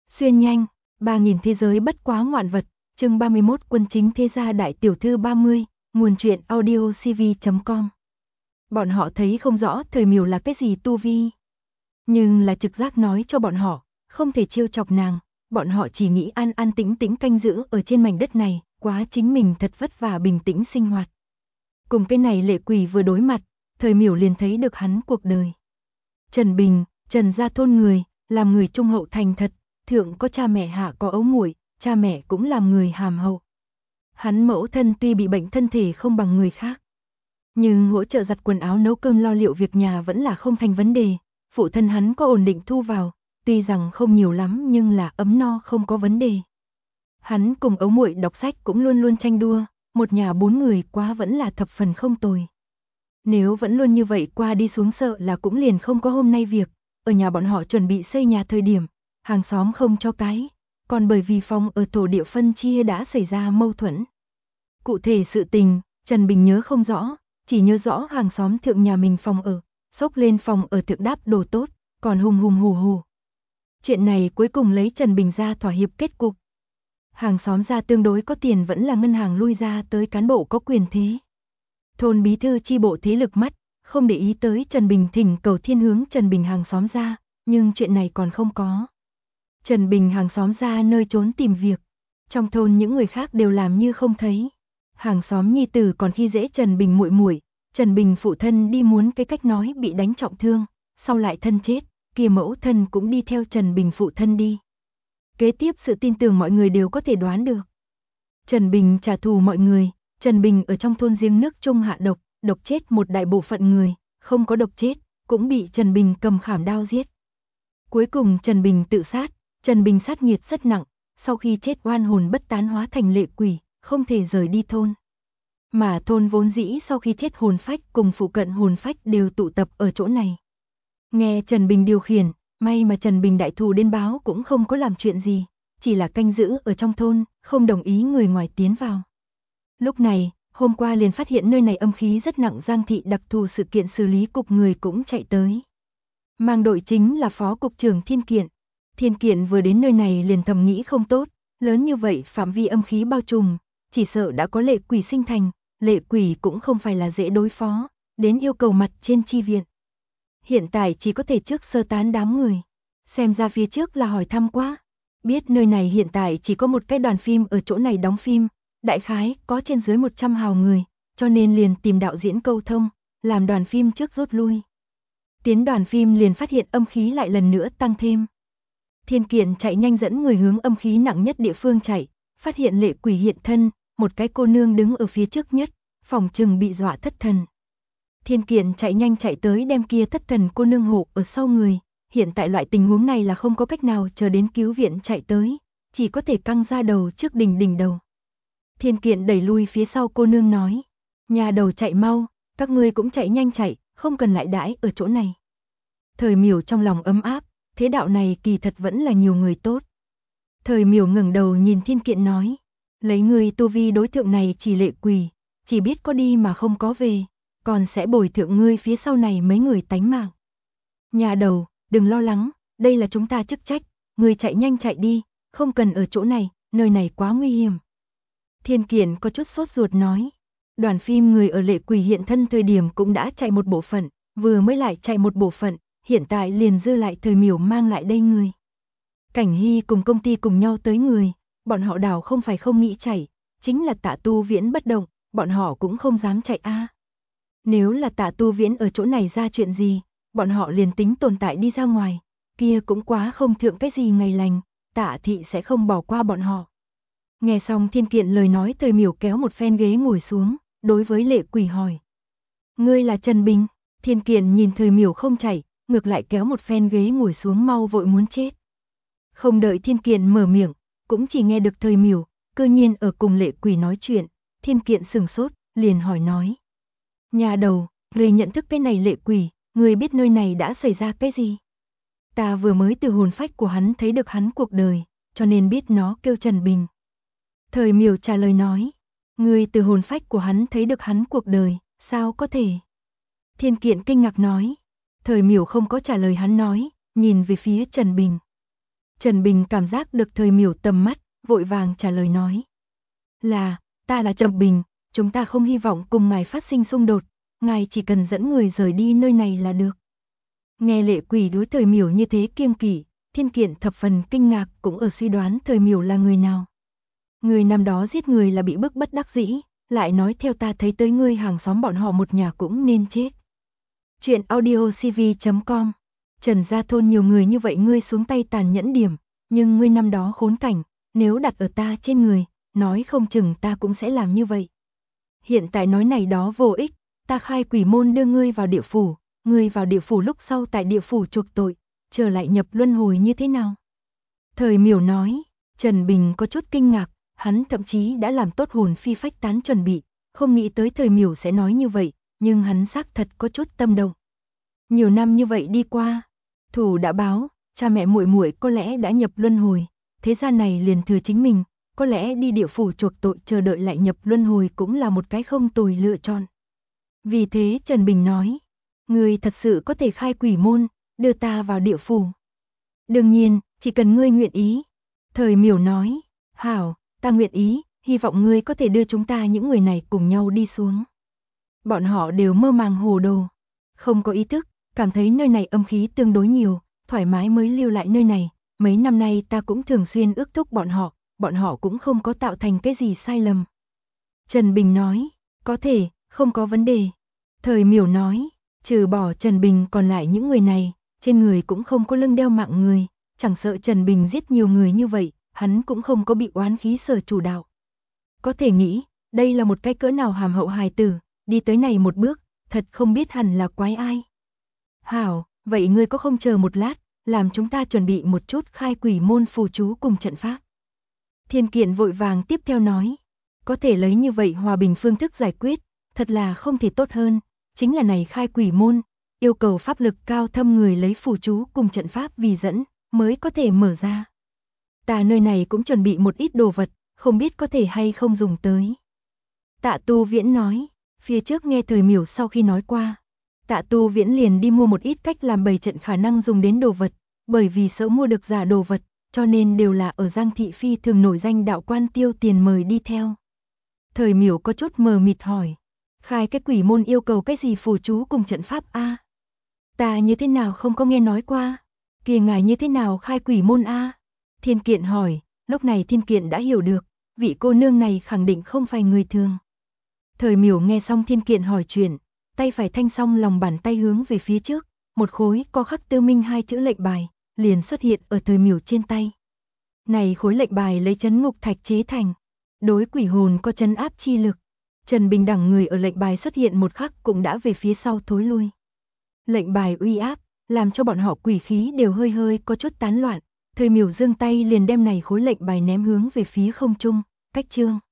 Xuyên nhanh, 3000 thế giới bất quá ngoạn vật, chương 31 Quân chính thế gia đại tiểu thư 30, nguồn truyện audiocv.com. Bọn họ thấy không rõ Thời Miểu là cái gì tu vi. Nhưng là trực giác nói cho bọn họ, không thể trêu chọc nàng, bọn họ chỉ nghĩ an an tĩnh tĩnh canh giữ ở trên mảnh đất này, quá chính mình thật vất vả bình tĩnh sinh hoạt. Cùng cái này lệ quỷ vừa đối mặt, Thời Miểu liền thấy được hắn cuộc đời. Trần Bình, Trần gia thôn người, làm người trung hậu thành thật, thượng có cha mẹ hạ có ấu muội, cha mẹ cũng làm người hàm hậu. Hắn mẫu thân tuy bị bệnh thân thể không bằng người khác, nhưng hỗ trợ giặt quần áo nấu cơm lo liệu việc nhà vẫn là không thành vấn đề. Phụ thân hắn có ổn định thu vào, tuy rằng không nhiều lắm nhưng là ấm no không có vấn đề. Hắn cùng ấu muội đọc sách cũng luôn luôn tranh đua, một nhà 4 người quá vẫn là thập phần không tồi. Nếu vẫn luôn như vậy qua đi xuống sợ là cũng liền không có hôm nay việc. Ở nhà bọn họ chuẩn bị xây nhà thời điểm, hàng xóm không cho cái, còn bởi vì phòng ở thổ địa phân chia đã xảy ra mâu thuẫn. Cụ thể sự tình, Trần Bình nhớ không rõ, chỉ nhớ rõ hàng xóm thượng nhà mình phòng ở, xốc lên phòng ở thượng đáp đồ tốt, còn hùng hùng hù hù. Chuyện này cuối cùng lấy Trần Bình ra thỏa hiệp kết cục. Hàng xóm ra tương đối có tiền vẫn là ngân hàng lui ra tới cán bộ có quyền thế. Thôn bí thư chi bộ thế lực mắt, không để ý tới Trần Bình thỉnh cầu thiên hướng Trần Bình hàng xóm ra, nhưng chuyện này còn không có. Trần Bình hàng xóm ra nơi trốn tìm việc, trong thôn những người khác đều làm như không thấy. Hàng xóm nhi tử còn khi dễ Trần Bình muội muội, Trần Bình phụ thân đi muốn cái cách nói bị đánh trọng thương, sau lại thân chết, kia mẫu thân cũng đi theo Trần Bình phụ thân đi. Kế tiếp sự tin tưởng mọi người đều có thể đoán được. Trần Bình trả thù mọi người, Trần Bình ở trong thôn giếng nước trung hạ độc, độc chết một đại bộ phận người, không có độc chết, cũng bị Trần Bình cầm khảm đao giết. Cuối cùng Trần Bình tự sát, Trần Bình sát nghiệt rất nặng, sau khi chết oan hồn bất tán hóa thành lệ quỷ, không thể rời đi thôn. Mà thôn vốn dĩ sau khi chết hồn phách cùng phụ cận hồn phách đều tụ tập ở chỗ này. Nghe Trần Bình điều khiển, may mà Trần Bình đại thù đến báo cũng không có làm chuyện gì, chỉ là canh giữ ở trong thôn, không đồng ý người ngoài tiến vào. Lúc này, hôm qua liền phát hiện nơi này âm khí rất nặng, Giang thị đặc thù sự kiện xử lý cục người cũng chạy tới. Mang đội chính là phó cục trưởng Thiên Kiện. Thiên Kiện vừa đến nơi này liền thầm nghĩ không tốt, lớn như vậy phạm vi âm khí bao trùm, chỉ sợ đã có lệ quỷ sinh thành, lệ quỷ cũng không phải là dễ đối phó, đến yêu cầu mặt trên chi viện. Hiện tại chỉ có thể trước sơ tán đám người, xem ra phía trước là hỏi thăm quá. Biết nơi này hiện tại chỉ có một cái đoàn phim ở chỗ này đóng phim, đại khái có trên dưới 100 hào người, cho nên liền tìm đạo diễn câu thông, làm đoàn phim trước rút lui. Tiến đoàn phim liền phát hiện âm khí lại lần nữa tăng thêm. Thiên Kiện chạy nhanh dẫn người hướng âm khí nặng nhất địa phương chạy, phát hiện lệ quỷ hiện thân, một cái cô nương đứng ở phía trước nhất, phòng chừng bị dọa thất thần. Thiên Kiện chạy nhanh chạy tới đem kia thất thần cô nương hộ ở sau người, hiện tại loại tình huống này là không có cách nào chờ đến cứu viện chạy tới, chỉ có thể căng ra đầu trước đỉnh đầu. Thiên Kiện đẩy lui phía sau cô nương nói, nhà đầu chạy mau, các ngươi cũng chạy nhanh chạy, không cần lại đãi ở chỗ này. Thời Miểu trong lòng ấm áp, thế đạo này kỳ thật vẫn là nhiều người tốt. Thời Miểu ngẩng đầu nhìn Thiên Kiện nói, lấy người tu vi đối tượng này chỉ lệ quỷ, chỉ biết có đi mà không có về, còn sẽ bồi thượng ngươi phía sau này mấy người tánh mạng. Nhà đầu, đừng lo lắng, đây là chúng ta chức trách, ngươi chạy nhanh chạy đi, không cần ở chỗ này, nơi này quá nguy hiểm. Thiên Kiện có chút sốt ruột nói, đoàn phim người ở lệ quỷ hiện thân thời điểm cũng đã chạy một bộ phận, vừa mới lại chạy một bộ phận, hiện tại liền dư lại Thời Miểu mang lại đây người. Cảnh Hy cùng công ty cùng nhau tới người, bọn họ đảo không phải không nghĩ chạy, chính là Tạ Tu Viễn bất động, bọn họ cũng không dám chạy a. Nếu là Tạ Tu Viễn ở chỗ này ra chuyện gì, bọn họ liền tính tồn tại đi ra ngoài, kia cũng quá không thượng cái gì ngày lành, Tạ thị sẽ không bỏ qua bọn họ. Nghe xong Thiên Kiện lời nói, Thời Miểu kéo một phen ghế ngồi xuống, đối với lệ quỷ hỏi. Ngươi là Trần Bình? Thiên Kiện nhìn Thời Miểu không chạy, ngược lại kéo một phen ghế ngồi xuống mau vội muốn chết. Không đợi Thiên Kiện mở miệng, cũng chỉ nghe được Thời Miểu, cơ nhiên ở cùng lệ quỷ nói chuyện, Thiên Kiện sừng sốt, liền hỏi nói. Nhà đầu, người nhận thức cái này lệ quỷ, người biết nơi này đã xảy ra cái gì? Ta vừa mới từ hồn phách của hắn thấy được hắn cuộc đời, cho nên biết nó kêu Trần Bình. Thời Miểu trả lời nói, người từ hồn phách của hắn thấy được hắn cuộc đời, sao có thể? Thiên Kiện kinh ngạc nói, Thời Miểu không có trả lời hắn nói, nhìn về phía Trần Bình. Trần Bình cảm giác được Thời Miểu tầm mắt, vội vàng trả lời nói. Ta là Trần Bình, chúng ta không hy vọng cùng ngài phát sinh xung đột, ngài chỉ cần dẫn người rời đi nơi này là được. Nghe Lệ Quỷ đối Thời Miểu như thế kiêng kỵ, Thiên Kiện thập phần kinh ngạc, cũng ở suy đoán Thời Miểu là người nào. Người năm đó giết người là bị bức bất đắc dĩ, lại nói theo ta thấy tới ngươi hàng xóm bọn họ một nhà cũng nên chết. Chuyện audiocv.com. Trần gia thôn nhiều người như vậy ngươi xuống tay tàn nhẫn điểm, nhưng ngươi năm đó khốn cảnh, nếu đặt ở ta trên người, nói không chừng ta cũng sẽ làm như vậy. Hiện tại nói này đó vô ích, ta khai quỷ môn đưa ngươi vào địa phủ, ngươi vào địa phủ lúc sau tại địa phủ chuộc tội, trở lại nhập luân hồi như thế nào? Thời Miểu nói. Trần Bình có chút kinh ngạc, hắn thậm chí đã làm tốt hồn phi phách tán chuẩn bị, không nghĩ tới Thời Miểu sẽ nói như vậy, nhưng hắn xác thật có chút tâm động. Nhiều năm như vậy đi qua, thủ đã báo, cha mẹ muội muội có lẽ đã nhập luân hồi, thế gian này liền thừa chính mình, có lẽ đi địa phủ chuộc tội chờ đợi lại nhập luân hồi cũng là một cái không tồi lựa chọn. Vì thế Trần Bình nói, ngươi thật sự có thể khai quỷ môn, đưa ta vào địa phủ. Đương nhiên, chỉ cần ngươi nguyện ý. Thời Miểu nói, hảo, ta nguyện ý, hy vọng ngươi có thể đưa chúng ta những người này cùng nhau đi xuống. Bọn họ đều mơ màng hồ đồ, không có ý thức, cảm thấy nơi này âm khí tương đối nhiều, thoải mái mới lưu lại nơi này. Mấy năm nay ta cũng thường xuyên ước thúc bọn họ cũng không có tạo thành cái gì sai lầm. Trần Bình nói, có thể, không có vấn đề. Thời Miểu nói, trừ bỏ Trần Bình còn lại những người này, trên người cũng không có lưng đeo mạng người, chẳng sợ Trần Bình giết nhiều người như vậy, hắn cũng không có bị oán khí sở chủ đạo. Có thể nghĩ, đây là một cái cỡ nào hàm hậu hài tử, đi tới này một bước, thật không biết hẳn là quái ai. Hảo, vậy ngươi có không chờ một lát, làm chúng ta chuẩn bị một chút khai quỷ môn phù chú cùng trận pháp. Thiên Kiện vội vàng tiếp theo nói, có thể lấy như vậy hòa bình phương thức giải quyết, thật là không thể tốt hơn, chính là này khai quỷ môn, yêu cầu pháp lực cao thâm người lấy phù chú cùng trận pháp vì dẫn, mới có thể mở ra. Ta nơi này cũng chuẩn bị một ít đồ vật, không biết có thể hay không dùng tới. Tạ Tu Viễn nói, phía trước nghe Thời Miểu sau khi nói qua, Tạ Tu Viễn liền đi mua một ít cách làm bày trận khả năng dùng đến đồ vật, bởi vì sợ mua được giả đồ vật, cho nên đều là ở Giang Thị Phi thường nổi danh đạo quan tiêu tiền mời đi theo. Thời Miểu có chút mờ mịt hỏi, khai cái quỷ môn yêu cầu cái gì phù chú cùng trận pháp a? Ta như thế nào không có nghe nói qua, kìa ngài như thế nào khai quỷ môn a? Thiên Kiện hỏi, lúc này Thiên Kiện đã hiểu được, vị cô nương này khẳng định không phải người thường. Thời Miểu nghe xong Thiên Kiện hỏi chuyện, tay phải thanh song lòng bàn tay hướng về phía trước, một khối có khắc Tư Minh hai chữ lệnh bài, liền xuất hiện ở Thời Miểu trên tay. Này khối lệnh bài lấy trấn ngục thạch chế thành, đối quỷ hồn có trấn áp chi lực. Trần Bình đẳng người ở lệnh bài xuất hiện một khắc cũng đã về phía sau thối lui. Lệnh bài uy áp, làm cho bọn họ quỷ khí đều hơi hơi có chút tán loạn. Thời Miểu giương tay liền đem này khối lệnh bài ném hướng về phía không trung, cách chương.